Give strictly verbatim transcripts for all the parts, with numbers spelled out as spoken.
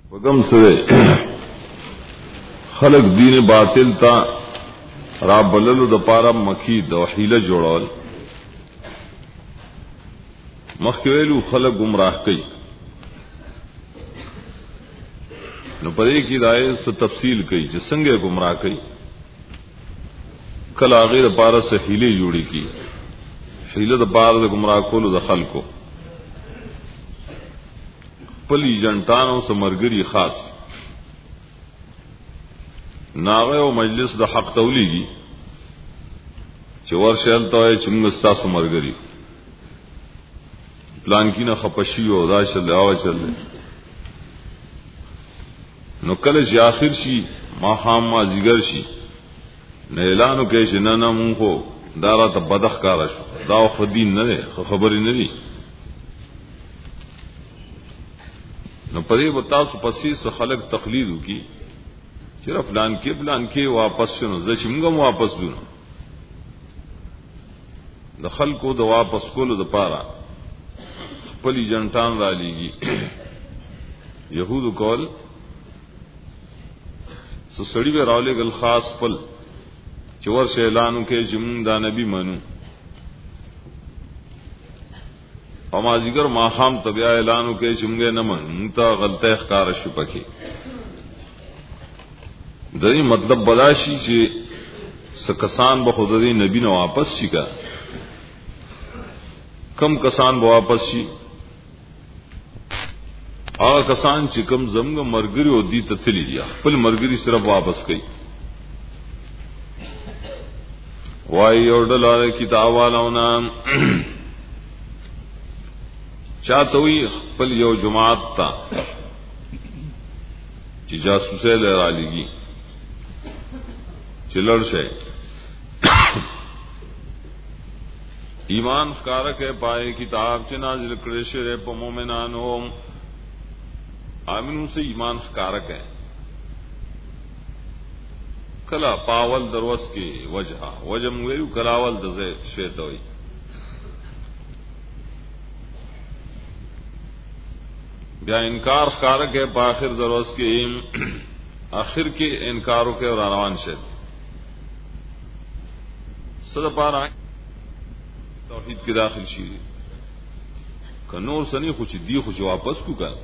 وګم سره خلق دین باطل تا را بللو د پاره مکی د وحیله جوړول مخکویلو خلق گمراه کړي نو پدې کې دای څه تفصیل کوي چې څنګه گمراه کړي کله هغه د پاره سه حیله جوړي کی حیله د پاره د گمراه کولو د خلکو پلی جنټانو سمرګری خاص ناغه او مجلس د حق تولیږي چې ورشل ته چې موږ تاسو مرګري پلان کې نه خپشي او دا شل او چل نو کله چې اخر شي ما خام ما زیګر شي نه اعلانو کې چې نه نه مونږ خو دارا ته بدخ کار شو دا خو دین نه ده خبرې نه دي نو پدې و تاسو پسې څه خلق تقلید وکي چې فلان کې فلان کې واپس شنو زه چې موږ واپس دونو د خلکو د واپس کولو د پاره خپل جنټان را لېږي يهودو کول سو سړی به راولې ګل خاص پل چې ورشه اعلان کې چې موږ دا نبی منو او ما ذکر ما خام تبع اعلان کې چې موږ نه منو ته غلطه ښکار شو پکې دغه مطلب بداشي چې سکسان به خدای نبی نه واپس شي کا کم کسان به واپس شي هغه کسان چې کم زمغه مرګري او دي تتلی دي خپل مرګري صرف واپس کوي وای اورډل کتاب والونه چاته وي خپل یو جماعت تا چې جاسوسه لرا لګي چلر شے ایمان خکارک ہے پائے کتاب چ نازل کړي شوی په مومنانو امنو سے ایمان خکارک ہے کلا پاول دروس کی وجہ وجم ویلو کلاول دزه شیتوي بیا انکار خکارک ہے په اخر دروس کی اخر کې انکارو کې روان شه صد پارا توحید کې داخل شي کنور سنی خو چې دی خو چې واپس کو کړ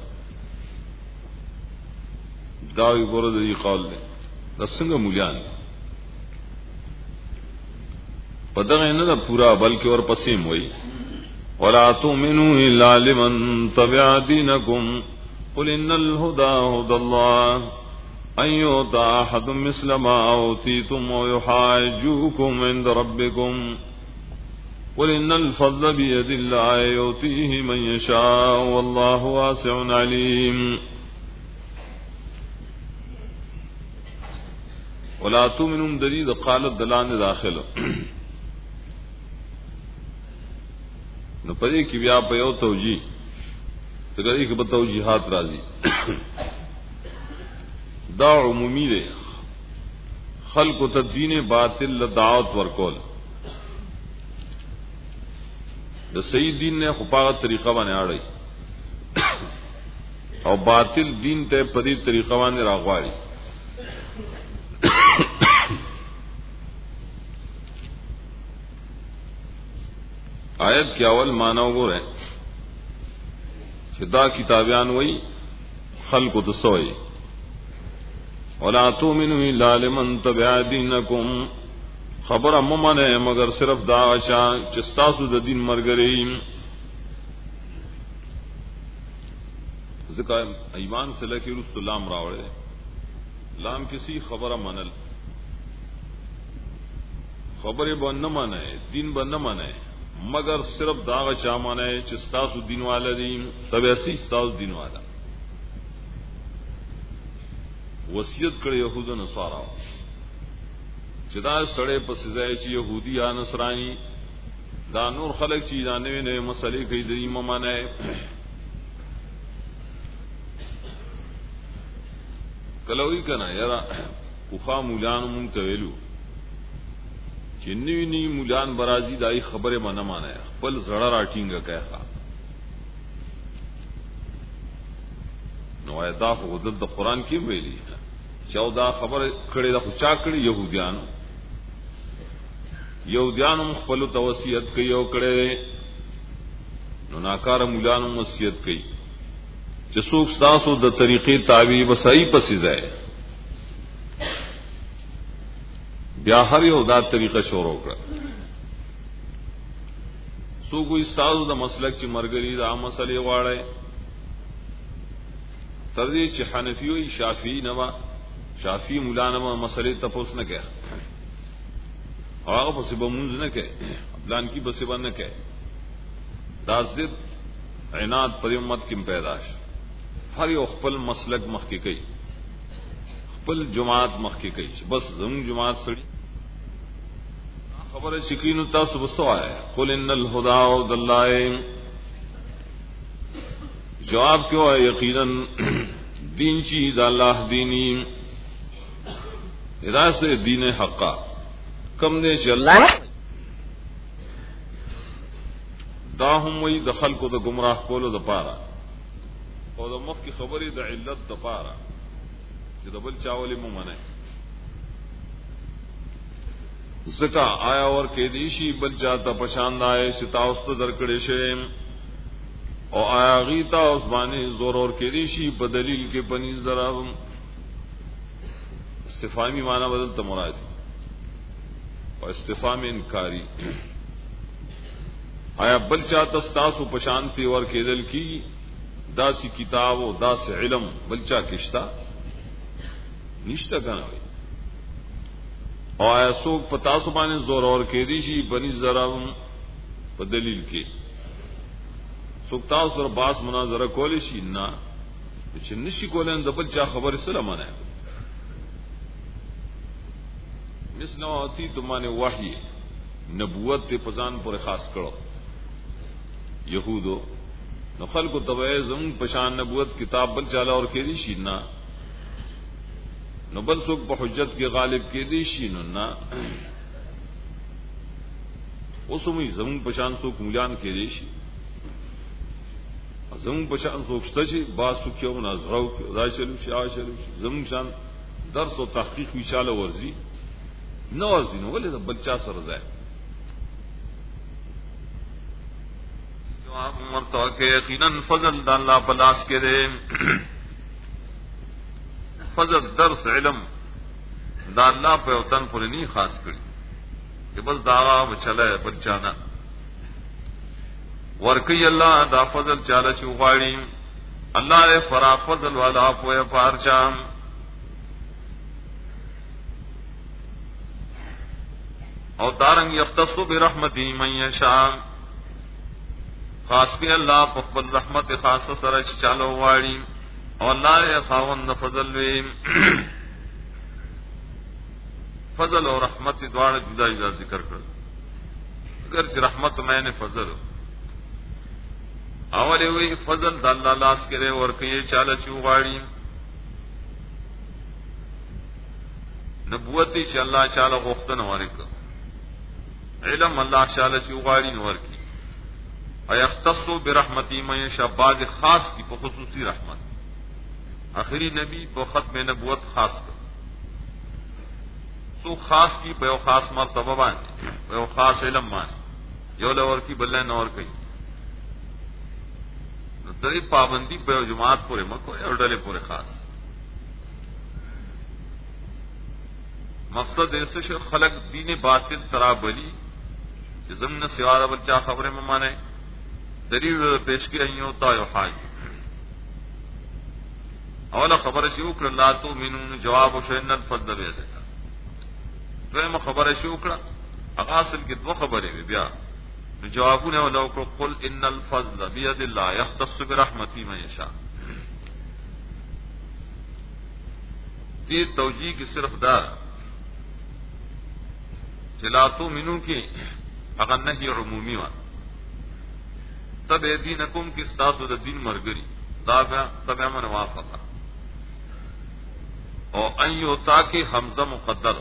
دا یو ګور دی قول دی د څنګه مولیان پدغه نه دا پورا بلکې اور پسیم وای ولا تؤمنوا الا لمن تبع دينكم قل ان الهدى هدى الله أن يؤتى أحد مثل ما أوتيتم ويحاجوكم عند ربكم قل إن الفضل بيد الله يؤتيه من يشاء والله واسع عليم ولا تؤمنون دليل قالت دلان داخل نو پدې کې بیا په یو توجیه تګری کې په توجیهات راځي دا عمومی دے خلق ته دین باطل دعوت ورکول د صحیح دین نه خپاغه طریقه باندې اړای او باطل دین ته په دې طریقه باندې راغواړي آیت کې اول معنا وګوره چې دا کتابیان وای خلق ته سوې ولا تؤمنوا الا لمن تبع دينكم خبر ممنه مگر صرف دا شا چې تاسو د دین مرګري ځکه ایمان سره کې رسول الله راوړل لام کسی خبره منل خبره به نه منه دین به نه منه مگر صرف دا شا منه چې تاسو دین والدین تبع سي تاسو دین والا وصیت کړي يهودو نصارا چې دا سړی په سزا چې يهودي یا نصراني دا نور خلک چې دا نوې نوې مسلې کوي د ایمان نه کلوې کنه یاره کوخا مولان مونږ ته ویلو چې نوې نوې مولان برازي دای خبره منه مانه خپل زړه راټینګه کوي نو دا خو د قرآن کې ویلي چې دا خبر کړي دا خو چا کړي يهوديانو يهوديانو خپل توصیت کوي او کړي نو ناکار مولانو وصیت کوي چې څوک تاسو د طریقې تابع وسای پسې ځای بیا هر یو دا طریقه شروع کړ څوک یې تاسو د مسلک چې مرګري دا مسلې واړی تر دې چې حنفي او شافعي نه وا شافعي مولانا مسلې تاسو نه کوي هغه په سبب مونږ نه کوي پلان کې په سبب نه کوي دا ضد عناد پر امت کې پیدا شي هر یو خپل مسلک مخ کې کوي خپل جماعت مخ کې کوي بس زموږ جماعت سړي خبره شکینو تاسو وسوای قل ان الهدى هدى الله جواب کیوں ہے یقینا دین چی دا اللہ دینی ادا سے دین حقا کم نے چل دا هم وی دخل کو د گمراہ کولو د پارا او د مخ کی خبرې د علت د پارا چې د بل چاولې مو منه زکا آیا اور کې دیشی بل چاته پشان آئے ستاوست درکړې شه او آیا غیتا عثماني زور اور کې دیشی په دلیل کې پنځ درام استفهامی معنی بدل ته مراد او استفهام انکاری آیا بل چاته تاسو پشانتی ور کېدل کی داسی کتاب او داس علم بلچا کشتا نشتا کنه او آیا سوک پتا سو باندې زور اور کې دي شي بني زراوم په دلیل کې سوک تاسو سره باس مناظره کول شي نه چې نشي کولای د بل چا خبر سره مانه مثنو اتی تمانه وحی نبوت ته پزان پر خاص کړو یهودو نو خلق تبع زم پشان نبوت کتاب بل چاله اور کې دي شي نه نو بل څوک په حجت کې غالب کې دي شي نو نه اوسمي زمون پشان څوک مولان کې دي شي زمون پشان څوک شته چې با سوکيو نظرو راشلو شي عاشلو زمون شان درس او تحقیق وشاله ورزي نو ورزي نو ولې د بچا سره ځای جواب مرتو کې یقینا فضل د الله پلاس کې دي فضل درس علم دا الله په وطن پر نه خاص کړی چې بس دا بچله بچانا ورکی الله دا فضل چاله چې غواړي الله یې فرا فضل والا په پارچام او دارنګ یختص برحمته من یشاء خاص کی الله په خپل رحمت خاصه سره چې چالو غواړي او الله یې خاوند فضل وی فضل او رحمت دواړه جدا جدا ذکر کړل اگر چې رحمت مې نه فضل اوله وی فضل د الله لاس کې ورکه چاله چوغاړي نبوت چې الله تعالی غوښتنه ورکړه علم الله تعالی چوغاړي ورکړي ايختص برحمتي من شباز خاص کی په خصوصي رحمت آخری نبی په ختم نبوت خاص کړ سو خاص کی په خاص مرتبه باندې په خاص علم باندې یو لور کی بل نه اور کوي نو دې پابندی په جماعت پورې مکو او ډلې پورې خاص مقصد ایسے شو خلق دین باطل ترابلی زمن سوار بچا خبریں میں مانے دلیل پیش کی نہیں ہوتا یو حاج اولا خبر شوکر لا تو منون جواب شین الفضل بیدک دویم خبر شوکر اغاصل کی دو خبریں بیا جوابون ولو قل ان الفضل بید اللہ یختص برحمتی من یشاء یہ توجیہ کی صرف دار چلاتو منو کی اگر نہیں عمومی وان تب دینکم کی استاسو دا دین مرگری تب امن وافقا او ان یوتا کی حمزہ مقدر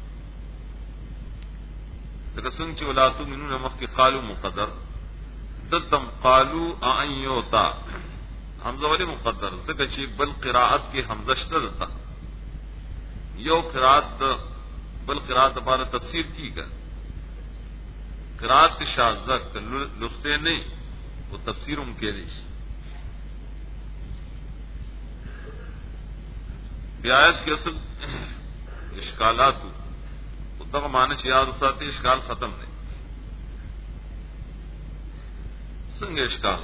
لیکن سنگ چی ولاتو منو نمخ کی قالو مقدر دلتم قالو ان یوتا حمزه ولی مقدر ځکه چې بل قراءت کې حمزه شته ده یو قراءت بل قراءت لپاره تفسیر کیږي قراءت شاذہ لسته نه او تفسیر هم کوي بیاات کې اصل اشکالات او دغه معنی چې یاد وساتي اشکال ختم نه څنګه اشکال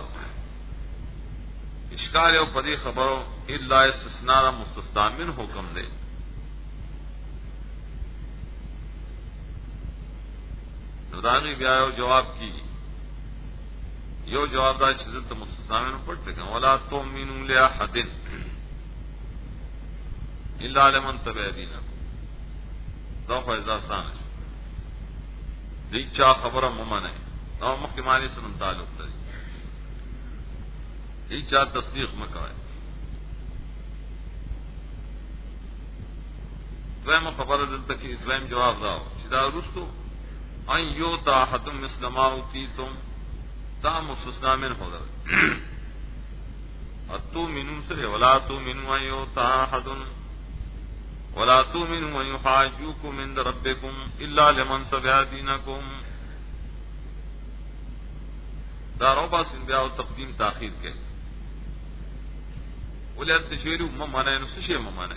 اشکال یو په دې خبرو الا استثناء مستثنا من حکم دی نو داغي بیا یو جواب کی یو جواب دا چې دلته مستثنا من پټ څنګه ولا تؤمنوا لاحد الا لمن تبع دینه دا خو ځا سان دي چا خبره ممنه نو مخکې مالي سره تعلق لري دي چا تصدیق مکوای دویم خبره دلته کې دویم جواب دا چې دا رستو ان یو تا حتم مسلماوتی تم تا مستثنا من هو اتو منو سره ولا تو منو ایو تا حدن ولا تؤمنوا ويحاجوكم من ربكم الا لمن تبع دينكم دا روبا سن بیا او تقدیم تاخیر کې ولر تشویرو ممانه نو څه شی ممانه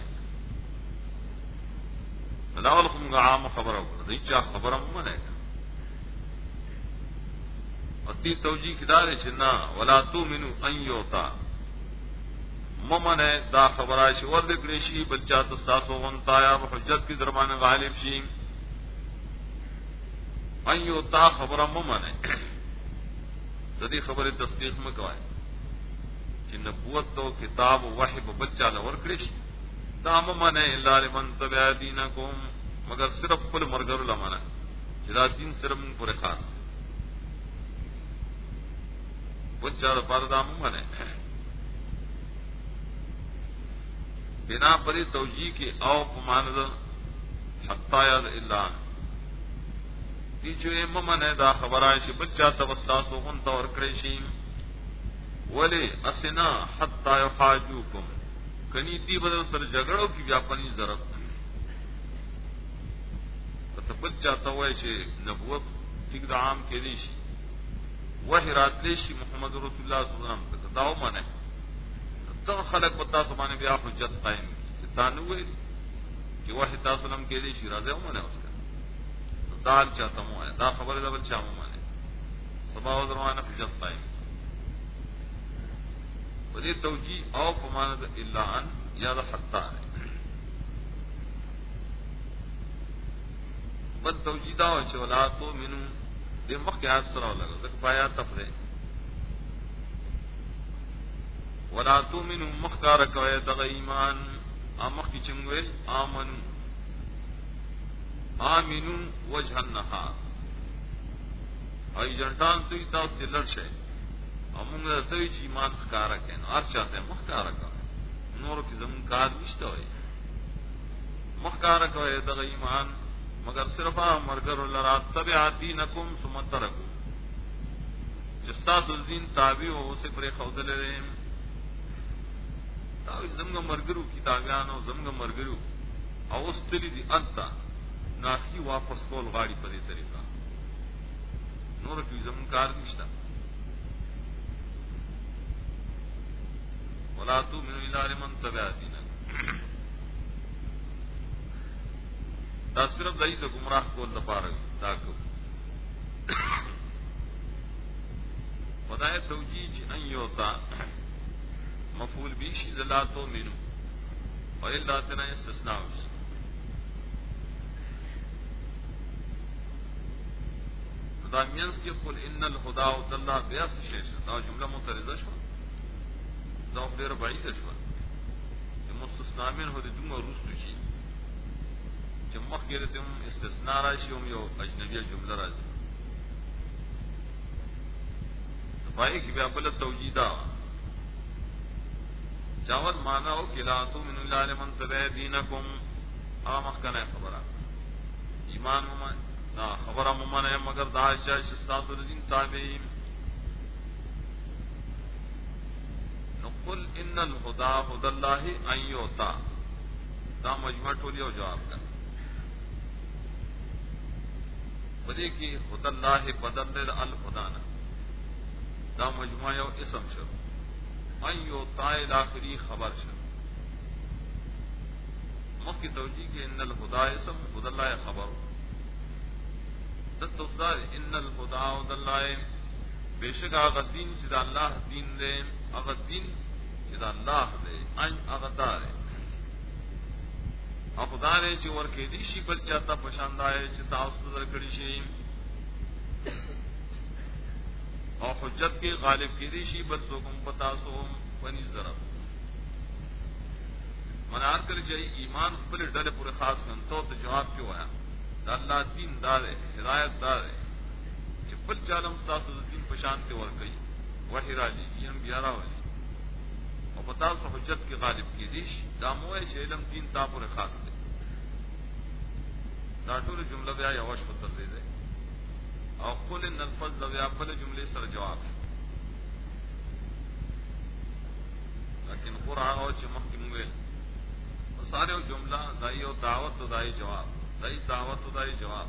دا ولکم عام خبره وکړه چې خبره ممانه اتی توجیه کدار چې نا ولا تؤمنوا ان یوتا ممنه دا خبره شي ور دکړي شي بچا تاسو وانتا یا حجت کی درمان غالب شي ايو تا خبره ممنه د دې خبره تصدیق مکوای چې نبوت او کتاب او وحی په بچا لور کړی شي دا ممنه الا لمن تبع دینکم مگر صرف خپل مرګرو لمانه چې دا دین صرف موږ پر خاص بچا لپاره دا ممنه بنا پری توجیہ کی او پماند حتی یاد اللہ دیچو اممان ہے دا خبر آئے چی بچہ توستاسو غنطا ورکڑیشیم ولی اسنا حتی یحاجوکم کنی دی بدل سر جگڑو کی بیاپنی ضرب تا بچہ توئے چی نبوت ٹک دا عام کے لیشی وحی رات لیشی محمد رسول اللہ صلی اللہ علیہ وسلم داو من ہے تو خلق پتا سبحانه بیا حجت قائم چې تاسو وایي چې واحد تاسو لم کې دي شیرازه ومنه اوسه دال چاته مو دا خبره ده بل چا مو مانه سبا و دروانه حجت قائم ودي توجیه او پمانه الا ان یا ده حتا بل توجیه دا چې ولا تو منو د مخکې اثر لګو ځکه پایا تفره ولا تؤمنوا مخکار کوي د ایمان امخ کی چنګوي امنو امنو وجه النهار ای جنټان دوی تاسو لړشه امونږ ته چې ایمان ښکارا کین هر چاته مخکار کوي نور کی زمون کار نشته وي مخکار کوي د ایمان مگر صرف مرګر لرا تبع دینکم ثم ترکو جستا دین تابع او سے پر خودل لري دا زمګه مرګرو کتابانو زمګه مرګرو او استری دي انت ناخي واپس کول غاړي په دې طریقه نور کی زمون کار نشته ولا تو من الا لمن تبع دینک دا صرف دای د گمراه کول لپاره دا کو خدای توجیه چې ان یوتا مفعول به شی ذلاتو منو او الا تنا استثناء دا مینس کې قل ان الهدى والله بیاس شیش دا جمله معترضه شو دا ډیر بعید شو چې مستثنا من هو د دومره رستو شي چې مخکې ته استثناء راشي او یو اجنبیه جمله راځي پای کې بیا بل توجیه دا جاوت مانا او کلاتو من اللہ لمن تبع دینکم آمخ کنے خبرہ ایمان ممان نا خبرہ ممان ہے مگر داشا شستات الدین تابعیم نو قل ان الهدى هدى الله ان يؤتى دا مجمع ټولي او جواب کا بدی کی هدى الله بدل الهدانا دا مجموعه یو اسم شو ایو طائل آخری خبر شو مخی توجیه کی ان الهدى اسم هدى الله خبر دت دار ان الهدى هدى الله بیشک هغه دین چې د الله دین دی هغه دین چې د الله دی ان هغه دار او خدای چې ورکې دي شي بل چاته پښاندای چې تاسو درکړی شي او حجت کې غالب کړي شي بل څوک پتا سو وني ضرب منار کړی چې ایمان خپل ډله پورې خاص نن ته جواب کې وایا دا الله دین دار هدایت دار چې بل چالم تاسو د دین په شان ته ورکړي وحی راځي یم بیا راوړي او پتا سو حجت کې غالب کړي شي دا موه چې علم دین تا پورې خاص دی دا ټول جمله بیا یو شپه تر دې ده او قل ان الفضل بیا په جمله سره جواب لیکن قرآن او چې مخکې موږ ساره جمله دای او دعوت او دای جواب دای دعوت او دای جواب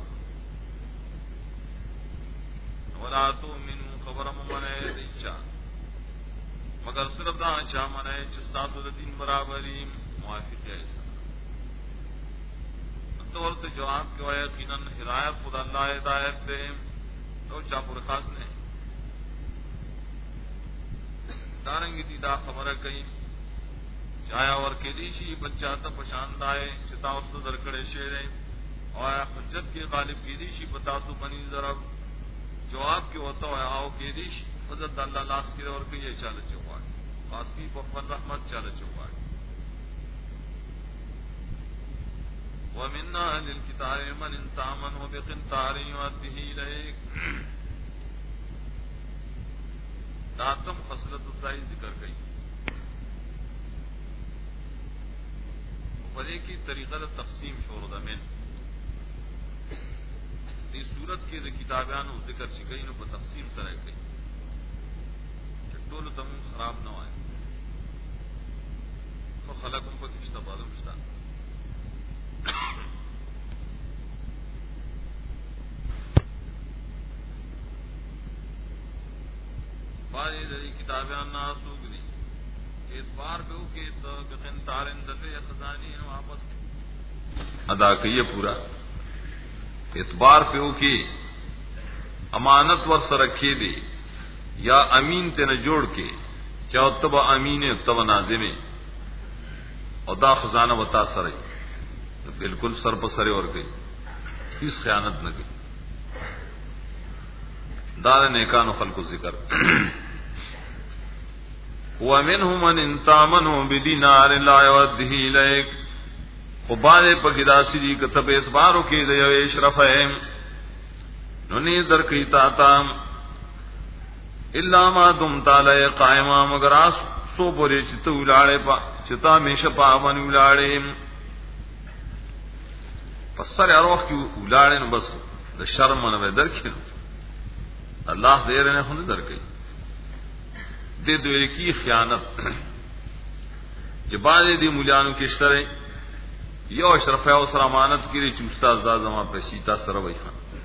ولا تؤمنوا خبر ممنه دیچا مگر صرف دا چا منه چې تاسو د دین برابرۍ موافق یې تو ورته جواب کې وایي یقینا هدایت خدا الله هدایت دې تو چا پر خاص نه دارنګ دي دا خبره کوي چایا ور کې دي شي بچا ته پشاندای چې تاسو درکړې شي او حجت کې غالب کې دي شي پتا تو بني ضرب جواب کې وته او کې دي شي حضرت الله لاس کې ور کې یې چاله چوغا خاص کی په فضل رحمت چاله چوغا ومن اهل الكتاب من انتامن بقنطار يؤديه اليك داتم خصلت الزای ذکر گئی وبدی کی طریقہ تقسیم شروع د من دې صورت کې د کتابانو ذکر شي گئی نو په تقسیم سره کوي چې ټول تم خراب نه وای خو خلقم په کښته بالو مشتا باندې د کتابان ناسو غني اعتبار به وکي ته قنطار اندته خزاني نو واپس ادا کیه پورا اعتبار په وکي امانت ور سره کې دي یا امین ته نه جوړ کې چا تبع امینه تبع ناظمه او دا خزانه وتا سره بالکل سر په سره ور گئی هیڅ خیانت نه کی دار نیکانو خلق ذکر ومنهم من انتامنوا بدینار لا يوديه اليك خباله پکداسی دی کتب اعتبارو کې د یو اشرف ہے نو نه در کی تا تا الا ما دمت علی قائما مگر اس سو بوري چې تو ولاړې پا چتا میشه پاون ولاړې پسر اروح کی ولاړې نو بس د شرم نه درکې الله دې رنه هونه درکې دې دوی کی خیانت جبال دې مولانو کې شتره یو اشرف او سره امانت کړي چې استاد زما په سیتا سره وای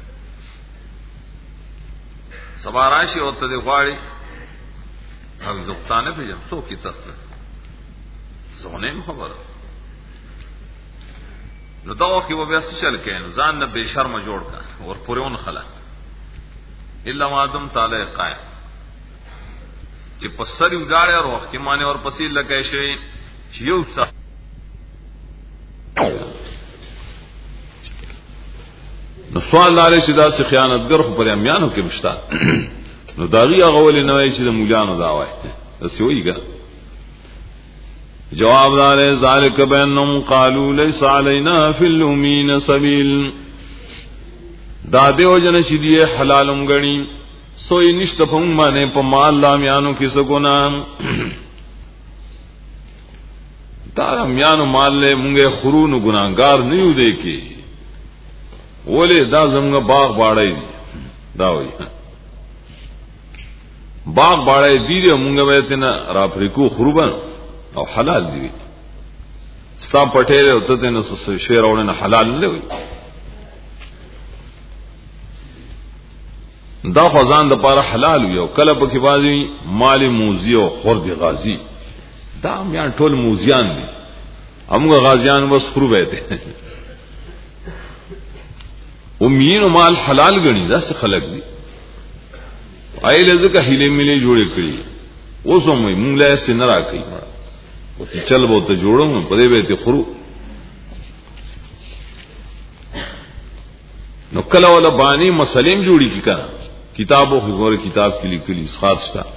سبا راشي او ته دې غواړي هغه ځوانه په یم څوک یې تاسو زونه خبره نو دا وخت یو بیا څه چل کین ځان نه به شرم جوړ کا اور پرون خلا الا ما دم تعالی قائم چې پسری وګاړي او وخت کې معنی اور پسې لګای شي چې یو څه نو سوال لاره چې دا څه خیانتګر خو پر امیانو کې مشتا نو داغي هغه ولې نه وای چې د مولانو دا وای دسه ویګا جواب دار ذالک بینهم قالوا ليس علينا في الامين سبيل دا دیو جن چې دی حلالم غني سوې نشته په معنی په مال لامیانو کې سګونا دا میانو مال له مونږه خورونو ګناګار نه یو دی کې ولې دا زمغه باغ باړای دا وای باغ باړې دی مونږ به تینا را فریکو خروبن او حلال دی ستا پټه او ته نو شیر اورنه حلال نه وي دا خزان د پاره حلال یو کله په کې بازي مال موزي او خرد غازي دا میان ټول موزیان دي همغه غازیان بس خروبه دي او مين مال حلال غني دا څه خلق دي ایله ځکه هیله ملي جوړې کړی اوس هم موږ له سن راکې او چې چل بو ته جوړو په دې به ته خرو نو کله ولا باندې مسلم جوړی کی کنه کتابو غور کتاب کې لیکلي خاص تا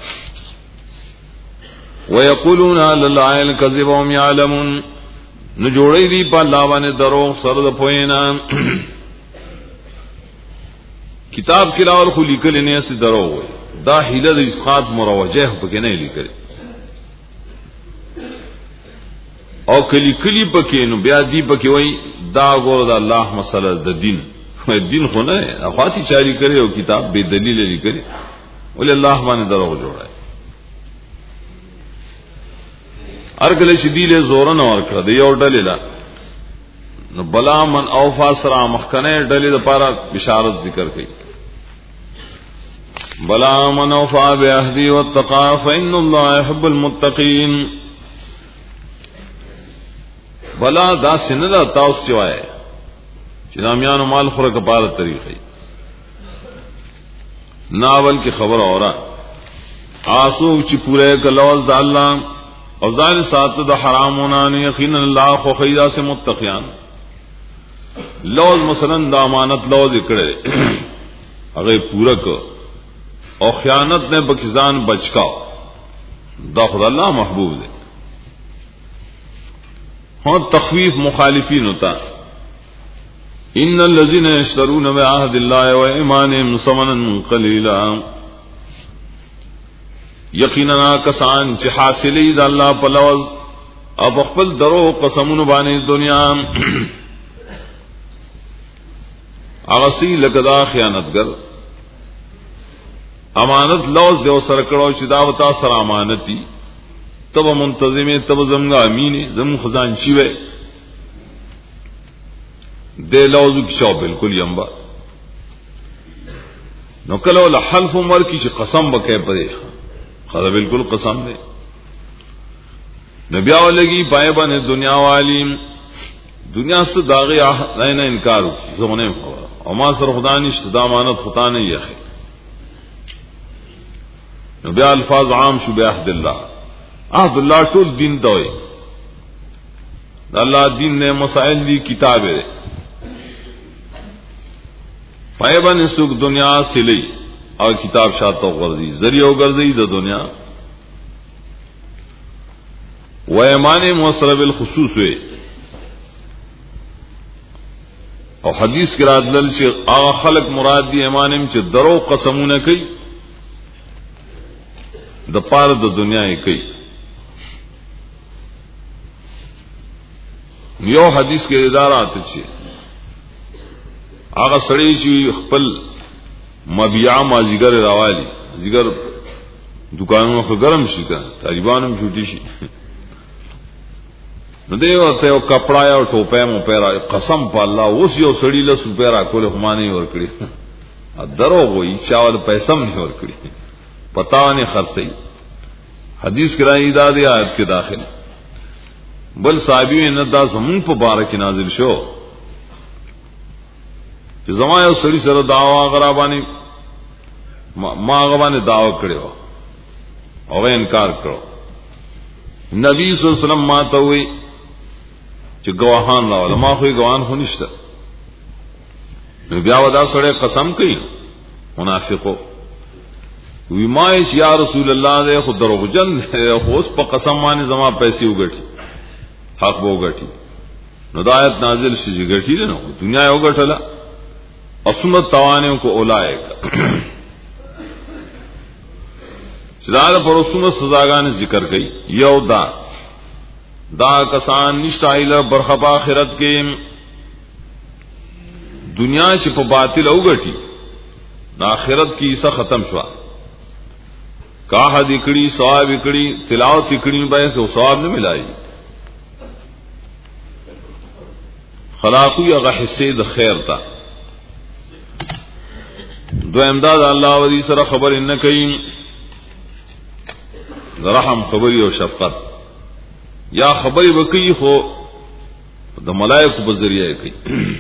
ويقولون على الله الكذب وهم يعلمون نو جوړې دی په الله باندې درو سره د پوینا کتاب کې لاول خو لیکل نه سي درو وي دا هیله د اسقاط مروجه په کې نه لیکل او کلی کلی پکې نو بیا دی پکې وای دا ګور د الله مسله د دین دین خو نه خاصی چاری کړي او کتاب به دلیل لیکي ول الله باندې درو جوړای ارګل شدیله زور نه ور کړ دی یو ډلې لا نو بلا من اوفا سرا مخکنه ډلې لپاره بشارت ذکر کړي بلا من اوفا بعهدی واتقى فإن الله يحب المتقين بلا دا سنلا تاسو چوي چې نامیانو مال خوره کپاره طریقې ناول کی خبر اورا آسو چې پوره کلوز د الله او ځان ساتو د حرامونه نه یقینا الله خو خیدا سے متقیان لوز مثلا د امانت لوز کړي هغه پوره کو او خیانت نه بکزان بچکاو دا خدای الله محبوب دی هو تخفیف مخالفین ہوتا ان الذين يشترون بعهد الله وايمانهم ثمنا قليلا یقینا کسان چې حاصلې د الله په لوز او خپل درو قسمونو باندې دنیا هغه سي لګدا خیانتګر امانت لوز دیو سره کړو چې دا وتا سره امانتي تب منتظمه تب زمغا امینه زم خزان شي وي دے لوزو کی شاو بالکل یمبا نو کلو لحلف عمر کی چی قسم بکے پدے خدا بالکل قسم دے نبیاو لگی پائے بانے دنیا والی دنیا سے داغی آئینہ انکارو زمانے خوا اما سر خدا نشت دامانت خطا نہیں یخی نبیا الفاظ عام شو بے عہد اللہ عہد اللہ طول دین دوئے اللہ دین نے مسائل دی کتاب ہے پایبان سوک دنیا سلی او کتاب شاته غرضی ذریعہ غرضی د دنیا و ایمان موصل بالخصوص وی او حدیث کې راځل چې هغه خلق مراد دي ایمانم چې درو قسمونه کوي د پاره د دنیا یې کوي یو حدیث کې ادارات چې هغه سړی چې خپل مبيع ما زیګر راوالي زیګر دکانونو خو ګرم شي کا طالبانم جوړی شي نو دیو ته یو کپڑا یو ټوپه مو پیرا قسم په الله اوس یو سړی له سپیرا کوله خمانه ور کړی ا درو وای چاول پیسې نه ور کړی پتا نه خرڅي حدیث کرای دا دی آیت کې داخل بل صحابي نه دا زمون په بارک نازل شو چې زما یو سړی سره داوا غرابانی ما غوانه داوا کړو او انکار کړو نبی صلی الله علیه وسلم ما ته وی چې گواهان راول ما خو گواهان خو نشته نو بیا ودا سره قسم کوي منافقو وی ما چې یا رسول الله دې خو دروغجن اوس په قسم باندې زما پیسې وګټي حق وګټي نو دایت نازل شي چې ګټي نه دنیا یو ګټله اسمت توانیوں کو اولائک چدار پر اسمت سزاگان ذکر گئی یو دا دا کسان نشتائل برخب آخرت کے دنیا سے پا باطل او گٹی نا آخرت کی عیسا ختم شوا کاہ دکڑی ثواب اکڑی تلاوت اکڑی بے تو ثواب نہ ملائی خلاقی اغا حصے د خیر تا دو امداد اللہ ودی سر خبر ان کئیم رحم خبری اور شفقت یا خبری بکی خو د ملائکہ بذریعہ کی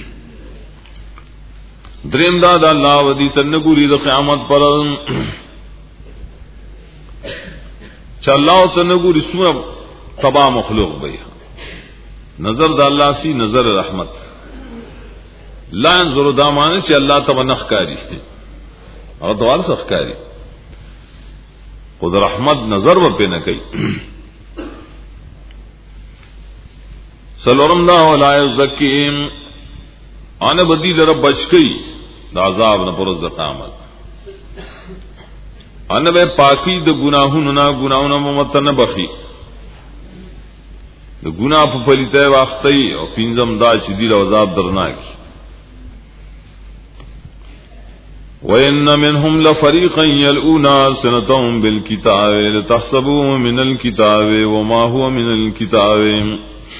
دریم داد اللہ ودی تنگوری د قیامت پر چلاو تنگوری سو تبا مخلوق بھئی نظر دا اللہ سی نظر رحمت لا انظر دامانے چی اللہ تبا نخکاری اور دوار سخکاری خود رحمت نظر و پہ نہ کئی سلورم دا ولا یزکیم آنے بدی در بچ گئی دا عذاب نہ پرز قیامت آنے بے پاکی دا گناہوں نہ گناہوں ممتن بخی دا گناہ پا پلیتے واقعی اور پینزم دا چی دیل عذاب درناکی وَإِنَّ مِنْهُمْ لَفَرِيقًا يَلْؤُونَ أَلْسِنَتَهُمْ بِالْكِتَابِ لِتَحْسَبُوهُ مِنَ الْكِتَابِ وَمَا هُوَ مِنَ الْكِتَابِ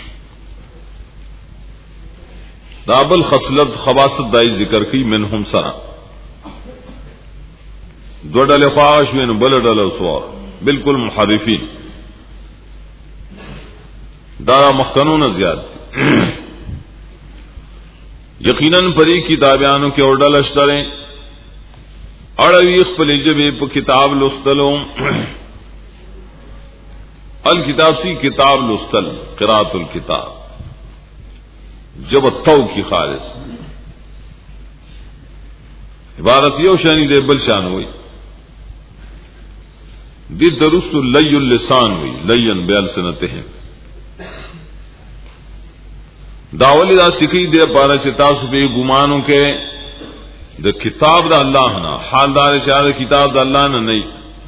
دابل خصلت خباست دائی ذکر کی منہم سرا دو ڈل خواہش وین بل ڈل سوار بالکل محرفین دارا مخکنون زیاد یقیناً پری کتابیانوں کے اور ڈل اشتریں اڑویخ پلی جبے پا کتاب لستلوں الکتاب سی کتاب لستل قرات الکتاب جب تو کی خالص عبارت یو شانی دے بل شان ہوئی دی درست لی اللسان ہوئی لین بیل سنتہم داولی دا سکی دے پارا چتاسو پہ گمانوں کے دا کتاب دا اللہ نا حال دار شاہ دا کتاب دا اللہ نا نہیں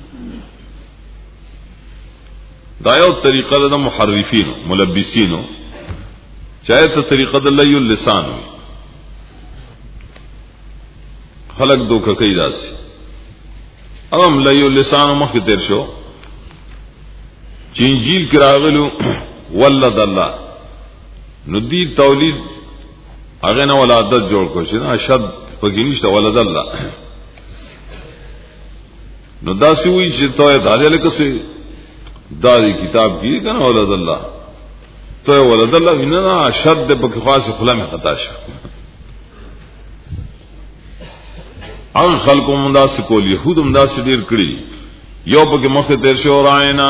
دا یو طریقہ دا محرفین ملبسین چاہے تو طریقہ دا لی اللسان ہوئی خلق دو کئی دا سی اب ہم لی اللسان و مخی تیر شو چینجیل کی راغلو ولد اللہ ندی تولید اغینا ولادت جوڑ کو شنا اشد پگینیشتا ولد اللہ نو دا سی ہوئی چی تو دادی علیہ کسی دادی کتاب کی کنا ولد اللہ تو ولد اللہ اننا اشد پکی خواست خلا میں خطا شا اگر خلقو منداس کول یہود منداس دیر کری یو پکی مخی تیر شو رائنا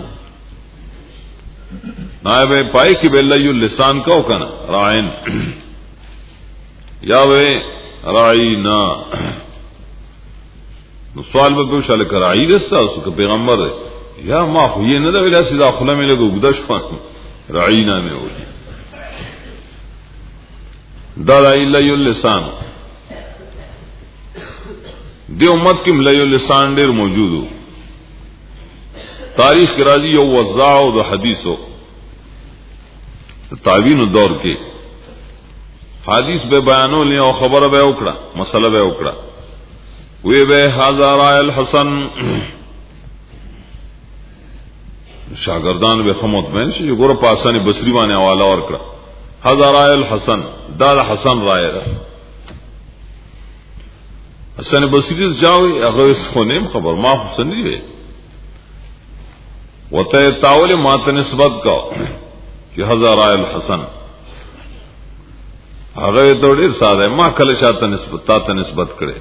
نائب پائی کی بے لیو لسان کو کنا رائن یا بے رائینا سوال میں پوچھا لکھ رائی رستا اس کا پیغمبر ہے یا ما خو یہ نہ دا سیدھا خلا میں لگو گدش پان رائینا میں ہوئی دا رائی لیو لسان دی امت کی لیو لسان دیر موجود ہو تاریخ کی راضی یو وضاع و دا حدیث ہو تعوین دور کے حدیث بے بیانوں لیں اور خبر بے اکڑا مسئلہ بے اکڑا وی بے ہزار الحسن شاگردان بے خموت میں جو گور پاسانی بصری وانے حوالہ اور کرا ہزار الحسن دار حسن رائے رہا حسن بصری جاوی اگر اس خونیم خبر ما حسن نہیں ہے وطے تاول مات نسبت کا کہ ہزار الحسن اگر تو ڈیر سادہ ہے ما کلشاتا نسبت تا نسبت کرے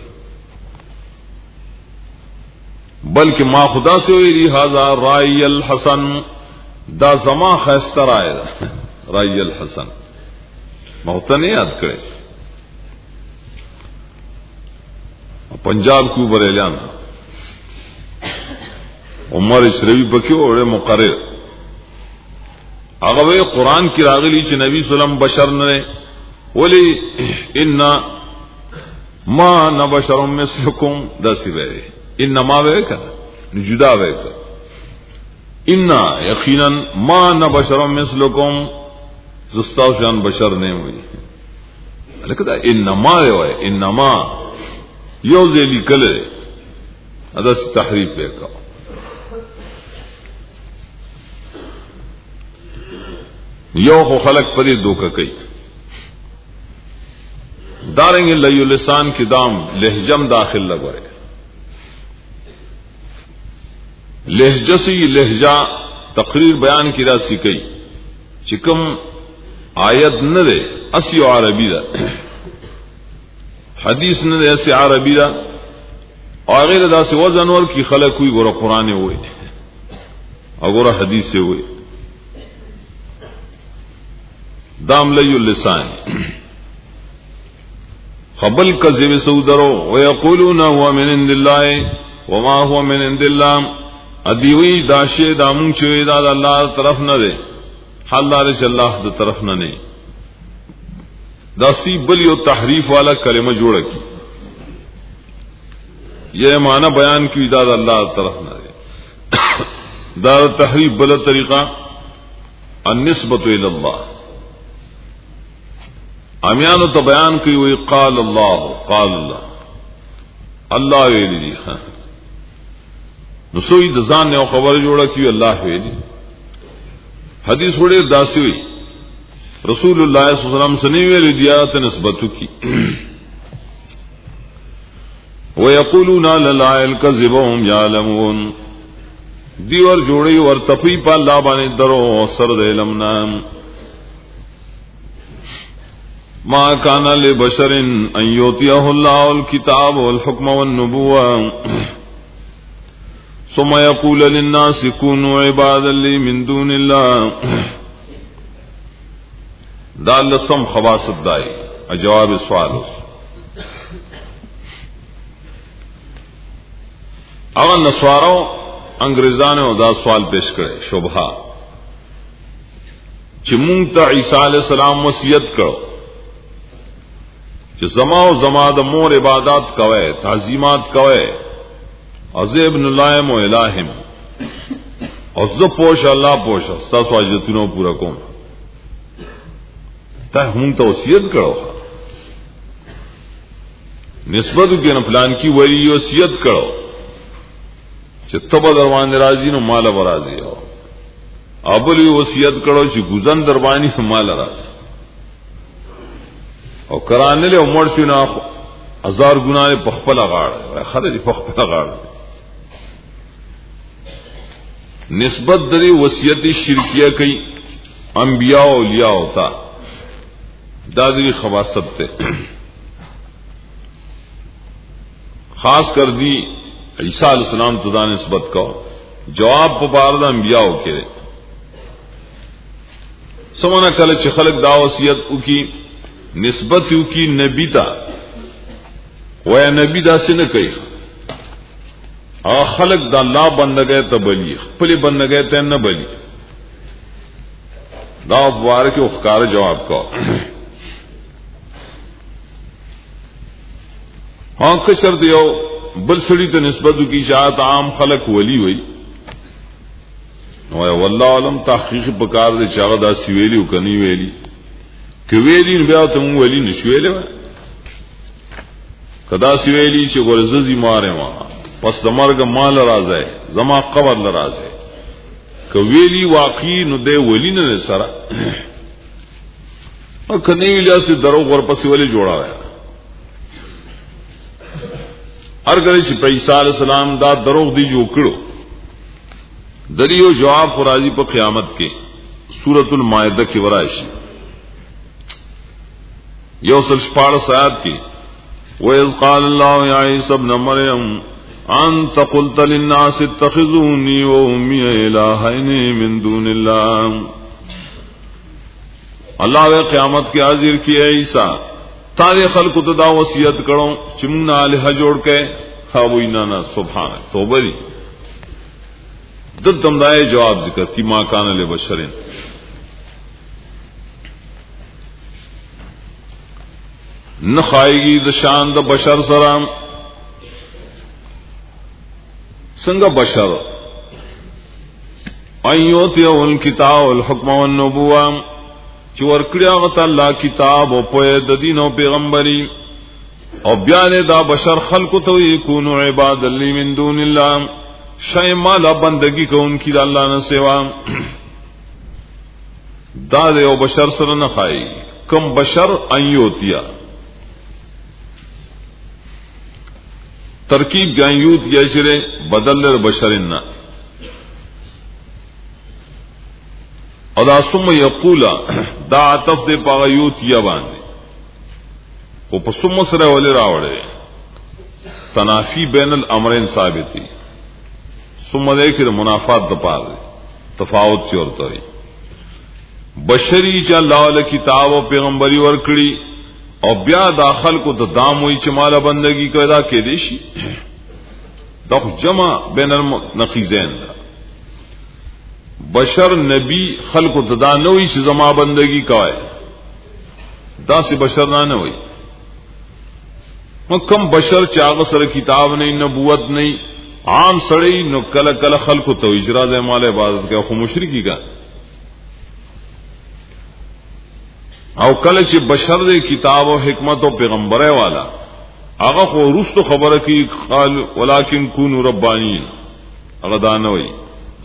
بلکہ ما خدا سے ہوئی ری ہزار رائی الحسن دا زما خیستر آئے دا رائی الحسن محتا نہیں یاد کرے پنجاب کیوں بریلیان عمر اشروی بکیو اوڑے مقرر اغوے قرآن کی راغلی چی نبی سلم بشر نے ولی انا ما نبشر مثلکم دسی بے انا ما بے کنا جدا بے کنا انا یقینا ما نبشر مثلکم زستاو شان بشر نہیں ہوئی لیکن انا ما بے ہوئے انا ما یو ذیلی کلے ادس تحریف بے کنا یو خو خلق پدې دوکه کوي دارنګ لیو لسان کی دام لہجم داخل لګوي لہجه سی لہجہ تقریر بیان کی را سکی چکم آیت نه ده اسی عربی ده حدیث نه ده اسی عربی ده او غیر دا سی وزن ور کی خلق کوئی ګور قران وي او ګور حدیث وي دام لیو لسان قبل کذب سودرو ويقولون هو من عند الله وما هو من عند الله ادیوی داشه دامون چوي دا الله طرف نه ده حلال چې الله د طرف نه نه دا سی بل یو تحریف والا کلمه جوړه کی یہ معنی بیان کی دا الله طرف نه ده دا تحریف بل طریقہ النسبۃ الی الله امیانو ته بیان کوي وی قال الله قال الله الله ویلی دی نو سوی د ځان نه خبر جوړه کی الله ویلی حدیث وړي داسي وی رسول الله صلی الله علیه وسلم سنی ویلی دی ته نسبت کی ويقولون لا الكذب وهم يعلمون دیور جوړي ورتفی په الله باندې درو سر د علم نام ما كان لبشر ان يؤتيه الله الكتاب والحكم والنبوة ثم يقول للناس كونوا عبادا لي من دون الله دا لسم خواصت دای جواب سوال اغه نسوارو انګريزانو دا سوال پیش کړي شبهه چې مونږ ته عیسی علی السلام وصیت کړو چې زما او زما د مور عبادت کوي تعظیمات کوي عزیز ابن الله مو الہم او زه پوش الله پوش تاسو حاجتونو پورا کوم ته هم ته وصیت کړو نسبت کې نه پلان کی وری وصیت کړو چې تبه دروان راځي نو مال برازي او ابل وصیت کړو چې ګزن دروانی مال راځي او کرانه له عمر شنو هزار ګناه په خپل غاړه خدای په خپل غاړه نسبت دری وصیت شرکیه کوي انبیاء او اولیاء ہوتا دا دې خواصت ته خاص کر دی عیسی علیہ السلام ته دا نسبت کو جواب په بار د انبیاء کې سمونه کله چې خلق دا وصیت وکي نسبت یو کی نبی تا وای نبی دا څنګه کوي ا خلق د الله بندګۍ ته بلی خپل بندګۍ ته نه بلی دا واره کې وخکار جواب کو ها که شر دیو بل سړي ته نسبت کی شاعت عام خلق ولی وای وای والله علم تحقیق پکار دي چې هغه دا سی ویلی او کني ویلی کویلی بیا ته مو ولی نشویله کدا سی ویلی چې ګورززي ماره ما پس دمرګ مال راځي زما قبر لراځي کویلی واقعي نو دی ولی نه سره او کني ویل چې درو ورپسې ولی جوړا ارګل چې پیسې علی السلام دا دروغ دی جوړ کړو دریو جواب فرازی په قیامت کې سورۃ المائده کې ورایشي یوصل شپاړس آیات کې وَإِذْ قَالَ اللَّهُ يَا عِيسَى ابْنَ مَرْيَمَ أَنْتَ قُلْتَ لِلنَّاسِ اتَّخِذُونِي وَأُمِّيَ إِلَٰهَيْنِ مِن دُونِ اللَّهِ اللہ وی قیامت کے حاضر کی اے عیسیٰ تارے خلق تو دا وصیت کرو چمنا الہ جوڑ کے خوینا نا سبحان توبہ دی دد تم دائے جواب ذکر کی ما کان لبشرین نخائیگی د شان د بشر سرام سنگ بشر ایوتی الکتاب والحکم والنبوہ چور کړیا غت الله کتاب او په د دین او پیغمبري او بیان دا بشر خلق ته یکونو عباد لی من دون الله شای مال بندگی کوونکی د الله نه سوا دا د یو بشر سره نه خای کم بشر ایوتیا ترکیب گایوت یشره بدل بشرنا او دا ثم یقولا دا عطف دے پاغیوت یا باندې او په ثم سره ولې راوړې تنافی بین الامرین ثابتی ثم ذکر منافات د پاره تفاوت سی ورته وي بشری چې الله له کتاب او پیغمبري ورکړي او بیا داخل کو د دام وي چې مال بندگی پیدا کې دي شي دا جمع بین النقیزین دا بشر نبی خلق ددا نوې چې زما بندگی کوي دا سي بشر نه نه وي کم بشر چې هغه سره کتاب نه نبوت نه عام سړی نو کله کله خلق ته اجرا د مال عبادت کوي خو مشرکی کا او کله چې بشر د کتاب او حکمت او پیغمبره والا هغه خو رستو خبره کی قال ولکن کونوا ربانین هغه دا نه وي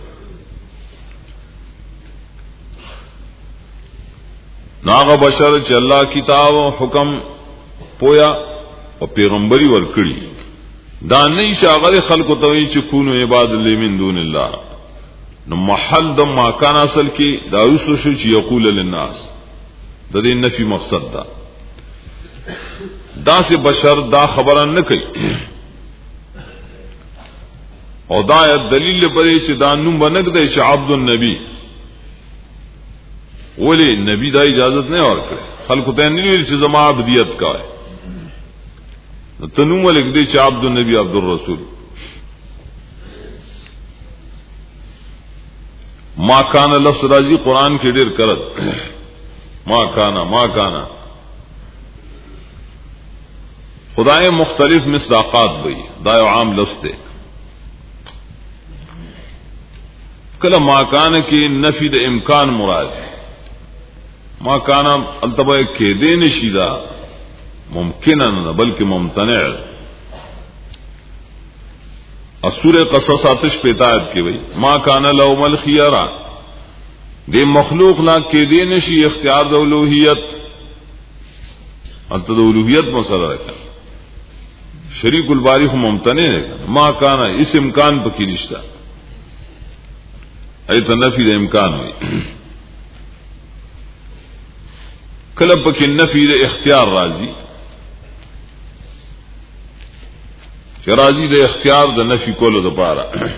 ناغه بشر چې الله کتاب او حکم پویا او پیغمبري ورکړي دا نه شاغله خلق ته چې کونو عباد الله من دون الله نو محل د ما کان اصل کې دا رسو شو چې یقول للناس د دې نفي مقصد دا دا سه بشر دا خبره نه کوي او دا دلیل پرې چې دا نوم بنګ دی چې عبد النبی ولی نبی دا اجازت نه ورکړي خلکو ته نه ویل چې زما عبادت کوي نو تنوم ولګ دی چې عبد النبی عبد الرسول ما کان لفظ راځي قران کې ډېر کړه ما کانا ما کانا خدای مختلف مصداقات وي دا یو عام لفظ دی کله ما کان کې نفی د امکان مراد ما کانا التبه کې دې نشي دا ممکن نه بلکې ممتنع اسوره قصص آتش پیتایت کې وي ما کان لهم الخيار دی مخلوق لا کې دی نشي اختیار د اولوہیت انت د اولوہیت مسله راځي شریک الباری هم ممتنع ما کان اس امکان پکې نشتا ایت نفی د امکان وي کله پکې نفی د اختیار راځي چې راځي د اختیار د نفی کولو لپاره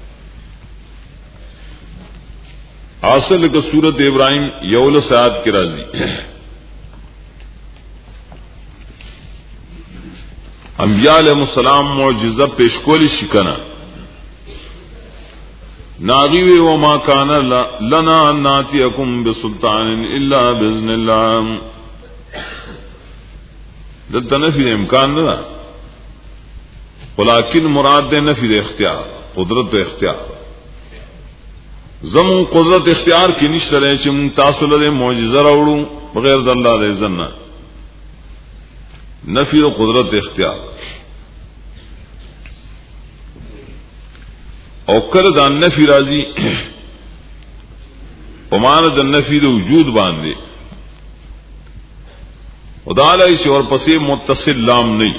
حاصل کا سورت ابراہیم یول سعد کی راضی انبیاء علیہ السلام معجزہ پیش کولی شکنا ناغیوی وما کان لنا ان ناتیکم بسلطان الا باذن اللہ دلتا نفی امکان نہ ولیکن مراد دے نفی اختیار قدرت اختیار زمون قدرت اختیار کی نشته لري چې مون تاسو له معجزه راوړو بغیر د الله د اذن نه نفي د قدرت اختیار او کله د نفي راځي په معنا د نفي د وجود باندې ودالای چې ورپسې متصل لام نه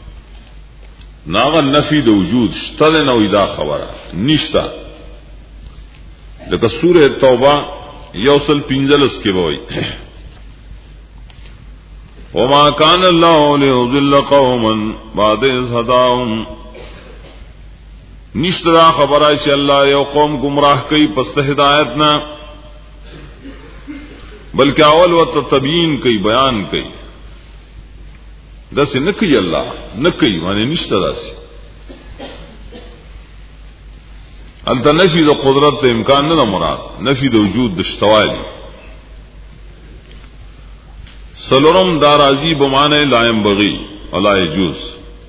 ناغه نفي د وجود شته نه وي دا خبره نشته لکه سورہ توبہ یوصل پنځلس کې وایي وما كان الله ليضل قوما بعد إذ هداهم نشترا خبره چې الله یو قوم گمراه کوي پس هدایت نه بلکې اول وت تبیین کوي بیان کوي داسې نه کوي الله نه کوي معنی نشته داسې البته نفي د قدرت امکان نه مراد نفي د وجود د شتوالي سلورم دارازی بمانه لا ينبغي ولا يجوز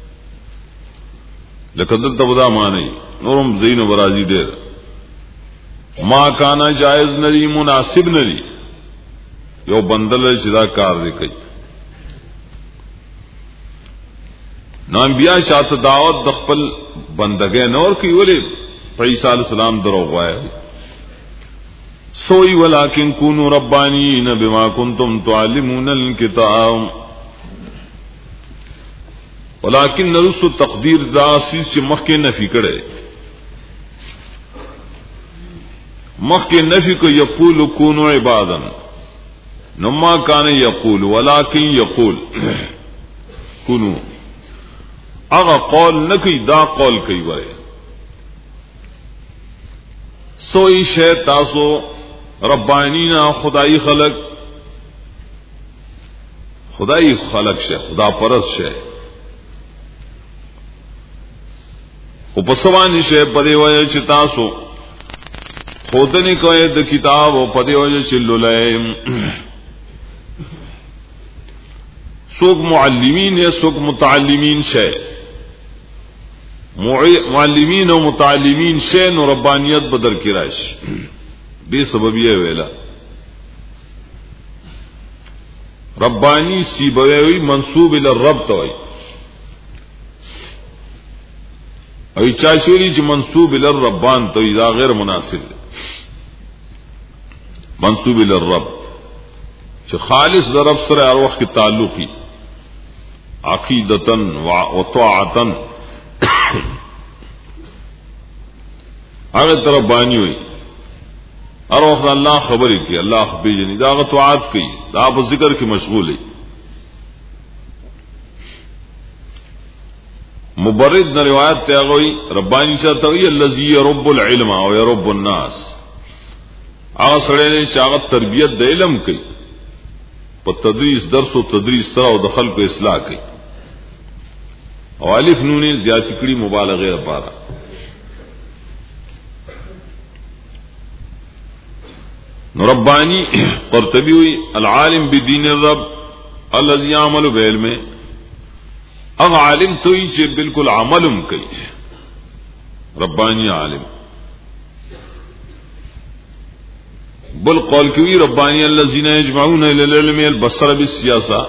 لکه دلته ودا معنی نورم زین برازی ډیر ما کانا جائز ندی مناسب ندی یو بندل شدا کار دی کوي نو انبیاء شاته دعوت د خپل بندګۍ نور کوي ولې عیسی علیہ السلام دروغ وایي सोई वलाकिन कूनू रब्बानीन बिमा कुंतुम तुअल्लिमून अलकिताब वलाकिन नरुसु तकदीर दासी से मख के नफी करे मख के नफी को यकूल कूनू इबादन नमा काने यकूल वलाकिन यकूल कूनू अगा कौल न कई दा कौल कई वरे सोई शे तासो रब्बानीना खुदाई खलक खुदाई खलक शे खुदा परस शे उपसवानी शे पदे वजह से तासो खोदने कहे द किताब और पदे वजह से लुलैम सुख मुअल्लिमीन है सुख मुतअल्लिमीन शे मुअल्लिमीन और मुतअल्लिमीन शे नो रब्बानियत बदर की राश बेसबबिया वेला रब्बानी सी बवे मंसूब इला रब तो अभी चाशोरी जी मंसूब इला रब्बान तो इदा गैर मुनासिब मंसूब इला रब जो खालिस रब सर हर वक्त की ताल्लुकी अकीदतन व तआतन अगर तरफ बानी हुई हर वक्त अल्लाह खबर की अल्लाह बेजनी दागत तआत की आप जिक्र की मशगूल है मुबर्रिद न रिवायत त्याग हुई रब्बानी चाहता हुई अल्लज़ी यरब्बुल इल्म व यरब्बुन नास आगा सड़े ने चागत तरबियत द इल्म की पर तदरीस दर्स व तदरीस सरा व दखल को इस्लाह की और अलिफ नूने ज्यातिकड़ी मुबालगे पारा रब्बानी कर्तबी हुई अल आलिम बिदीन रब अल्लज़ी यामलु बिइल्म में अब आलिम तो ही चे बिल्कुल अमलुम कही रब्बानी आलिम बुल कौल की हुई रब्बानी अल्लज़ीना यजमऊन इलल इल्म अल बसर बिस्सियासा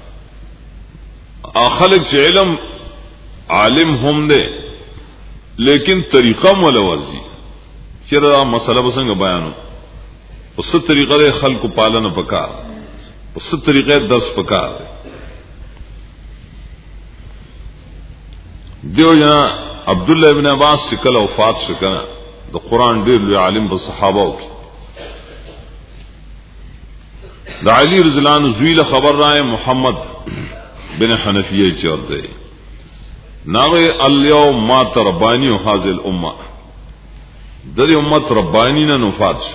खलक चे इल्म आलिम हम दे लेकिन तरीका मलवर्जी चिरा मसला बसंग बयान उस तरीके खल को पालन पकार उस तरीके दस पकार दियो जना अब्दुल्ला इब्न अब्बास से कल वफात से कना तो कुरान डेर लो आलिम ब सहाबाओं की दाली रज़ियल्लाहु ज़ुईल खबर राय मोहम्मद बिन हनफिया चल दे नावे अल्यौ मात रब्बानी हाजिल उम्मा दरी उम्मत रब्बानी न नुफात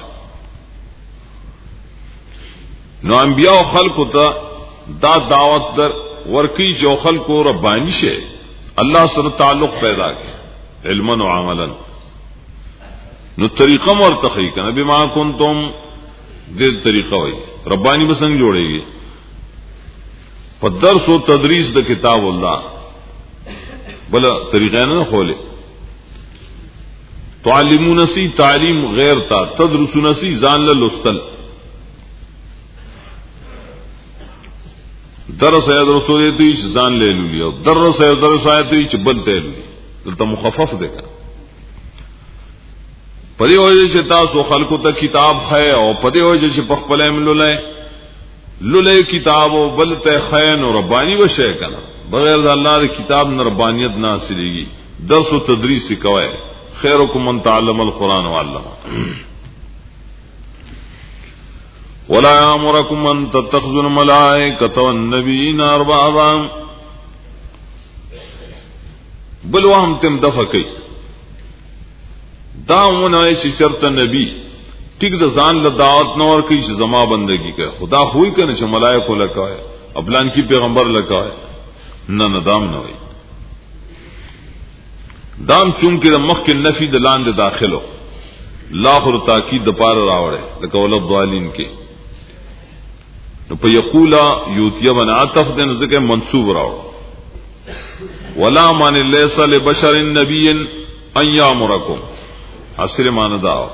नो अंबिया खल्क होता दा दावत दर वर्की जो खल्क को रब्बानी शे अल्लाह सर ताल्लुक पैदा के इल्मन व अमलन नो तरीक़म और तखरीकन अभी मां कुन तुम दे तरीका हुई रब्बानी बसंग जोड़ेगी पर दर्स व तदरीस द किताब अल्लाह बोला तरीका न खोले तो आलिमुनसी तालीम गैर था तदरुसुनसी जान लुस्तल दरस है दरसो देती जान ले लू लिया दरस है दरस आए तो बनते लू तो मुखफफ देखा पदे वजह से तास वो खलको तक किताब है और पदे वजह से पखपले में लुले लुले किताब बलते खैन और रब्बानी व शे का बगैर अल्लाह किताब न रब्बानियत ना सिलेगी दर्स व तदरीस सिखवाए खैरुकुम मन तअल्लमल कुरान व अल्लमा वला यामुरकुम अन तत्तखिज़ुल मलाइकत वन नबिय्यीन अरबाबा बलवा हम तिम दफा कई दावन आए शर्त नबी ठीक दान ल दावत न और कई जमा बंदगी का खुदा हुई का न मलाइक को लगा है अबलान की पैगंबर लगा है न न दाम न हुई दाम चूंकि द मख के नफी दलान दे दाखिलो लाखुर ताकीद पार रावड़े लका वलब दालिन के तो यकूला यूतिया बना आतफ दिन जिक्र मंसूब राव वला मान लैसा ले बशर नबीन अय्यामुरकुम असर मानदाओ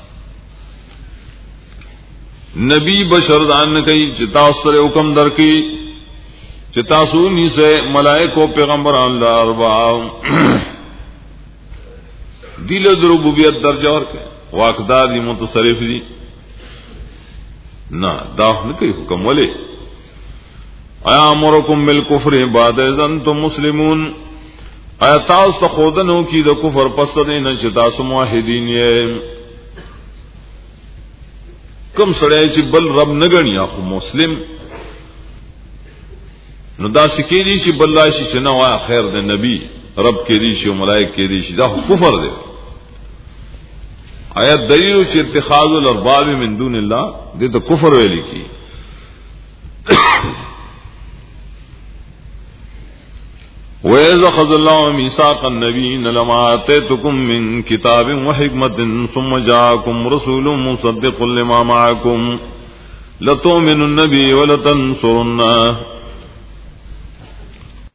नबी बशर दान कही चितासर हुक्म दर की चितासूनी से मलाइको पैगंबर दिल रुबूबियत दर्जा और के वाकदार दी मुतसरिफ दी نہ داخ نہ کوئی حکم ولے ایا امرکم بالکفر بعد اذ انتم مسلمون ایا تاسو خودنو کی د کفر پس دین چې تاسو موحدین یې کم سړی چې بل رب نه غنی اخو مسلم نو دا سکیری چې بل راشي چې نو خیر د نبی رب کې دي شي ملائک کې دي شي دا کفر دی آیت دلیل چې اتخاذ الارباب من دون الله دې ته کفر ویل کی وَإِذْ أَخَذَ اللَّهُ مِيثَاقَ النَّبِيِّينَ لَمَا آتَيْتُكُم مِّن كِتَابٍ وَحِكْمَةٍ ثُمَّ جَاءَكُمْ رَسُولٌ مُّصَدِّقٌ لِّمَا مَعَكُمْ لَتُؤْمِنُنَّ بِهِ وَلَتَنصُرُنَّهُ